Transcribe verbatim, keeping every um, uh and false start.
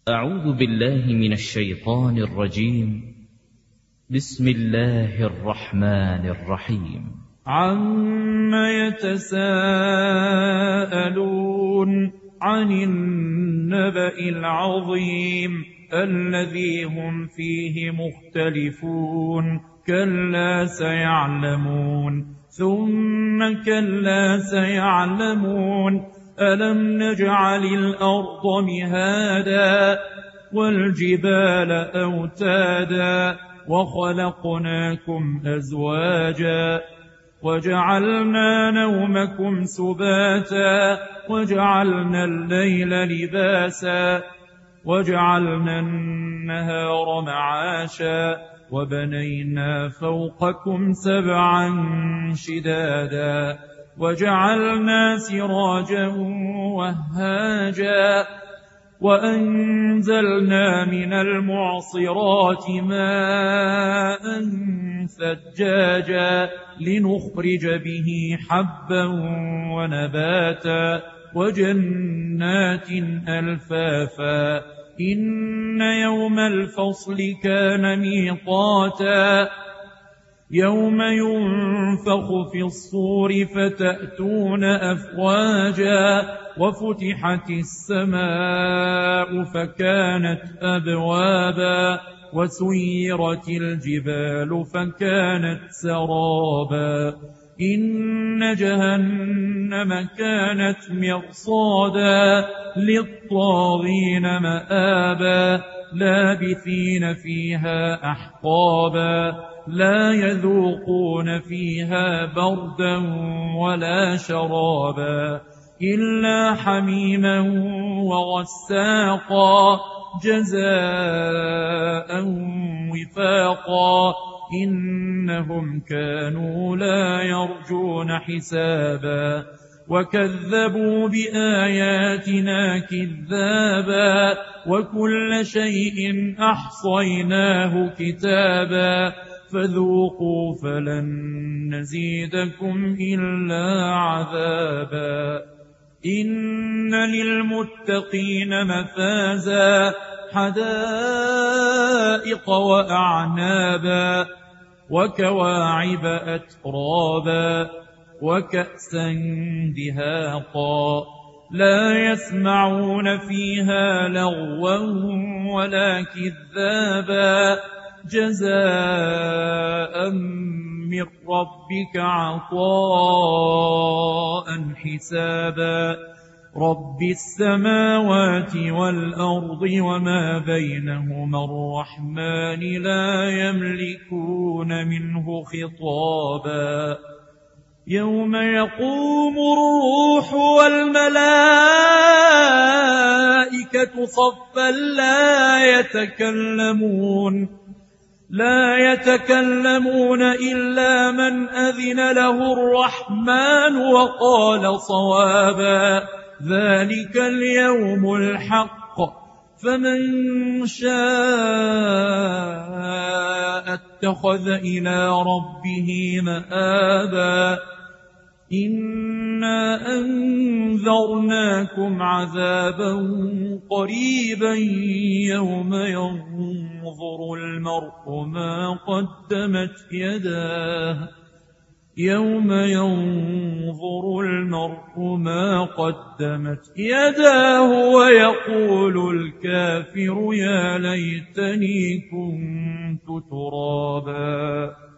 أعوذ بالله من الشيطان الرجيم. بسم الله الرحمن الرحيم. عَمَّ يَتَسَاءَلُونَ عَنِ النَّبَإِ الْعَظِيمِ الَّذِي هُمْ فِيهِ مُخْتَلِفُونَ كَلَّا سَيَعْلَمُونَ ثُمَّ كَلَّا سَيَعْلَمُونَ أَلَمْ نَجْعَلِ الْأَرْضَ مِهَادًا وَالْجِبَالَ أَوْتَادًا وَخَلَقْنَاكُمْ أَزْوَاجًا وَجَعَلْنَا نَوْمَكُمْ سُبَاتًا وَجَعَلْنَا اللَّيْلَ لِبَاسًا وَجَعَلْنَا النَّهَارَ مَعَاشًا وَبَنَيْنَا فَوْقَكُمْ سَبْعًا شِدَادًا وَجَعَلْنَا سِرَاجًا وَهَّاجًا وَأَنزَلْنَا مِنَ الْمُعْصِرَاتِ مَاءً ثَجَّاجًا لِنُخْرِجَ بِهِ حَبًّا وَنَبَاتًا وَجَنَّاتٍ أَلْفَافًا إِنَّ يَوْمَ الْفَصْلِ كَانَ مِيقَاتًا يَوْمَ يُنفَخُ فِي الصُّورِ فَتَأْتُونَ أَفْوَاجًا وَفُتِحَتِ السَّمَاءُ فَكَانَتْ أَبْوَابًا وَسُيِّرَتِ الْجِبَالُ فَكَانَتْ سَرَابًا إِنَّ جَهَنَّمَ كَانَتْ مِرْصَادًا لِلطَّاغِينَ مَآبًا لَابِثِينَ فِيهَا أَحْقَابًا لَا يَذُوقُونَ فِيهَا بَرْدًا وَلَا شَرَابًا إِلَّا حَمِيمًا وَغَسَّاقًا جَزَاءً وِفَاقًا إِنَّهُمْ كَانُوا لَا يَرْجُونَ حِسَابًا وَكَذَّبُوا بِآيَاتِنَا كِذَّابًا وَكُلَّ شَيْءٍ أَحْصَيْنَاهُ كِتَابًا فَذُوقُوا فَلَن نَّزِيدَكُمْ إِلَّا عَذَابًا إِنَّ لِلْمُتَّقِينَ مَفَازًا حَدَائِقَ وَأَعْنَابًا وَكَوَاعِبَ أَتْرَابًا وَكَأْسًا دِهَاقًا لَا يَسْمَعُونَ فِيهَا لَغْوًا وَلَا كِذَّابًا جَزَاءً مِّن رَّبِّكَ عَطَاءً حِسَابًا رَبِّ السَّمَاوَاتِ وَالْأَرْضِ وَمَا بَيْنَهُمَا الرَّحْمَنِ لَا يَمْلِكُونَ مِنْهُ خِطَابًا يَوْمَ يَقُومُ الرُّوحُ وَالْمَلَائِكَةُ صَفًّا لَا يَتَكَلَّمُونَ لا يتكلمون إلا من أذن له الرحمن وقال صوابا ذلك اليوم الحق فمن شاء اتخذ إلى ربه مآبا إنا أنذرناكم عذابا قريبا يوم ينظر المرء ما قدمت يداه يوم ينظر المرء ما قدمت يداه ويقول الكافر يا ليتني كنت ترابا